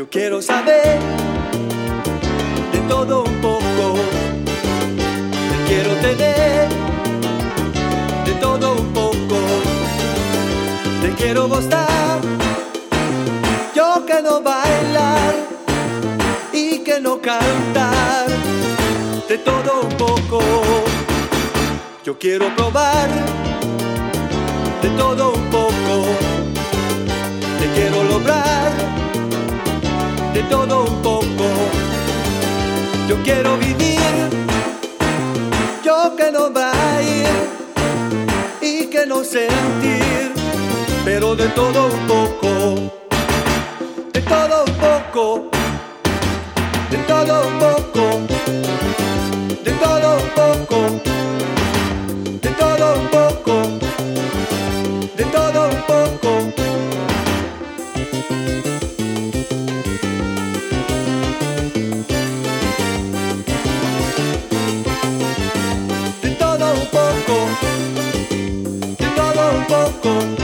quiero saber de todo un poco. Te quiero tener de todo un poco. Te quiero gustar, yo que no bailar y que no cantar. De todo un poco. Yo quiero probar de todo un poco. Te quiero lograr de todo un poco. Yo quiero vivir, yo que no bailar y que no sentir, pero de todo un poco. De todo un poco. De todo un poco. De todo un poco. De todo un poco. De todo un poco. De todo un poco. De todo un poco.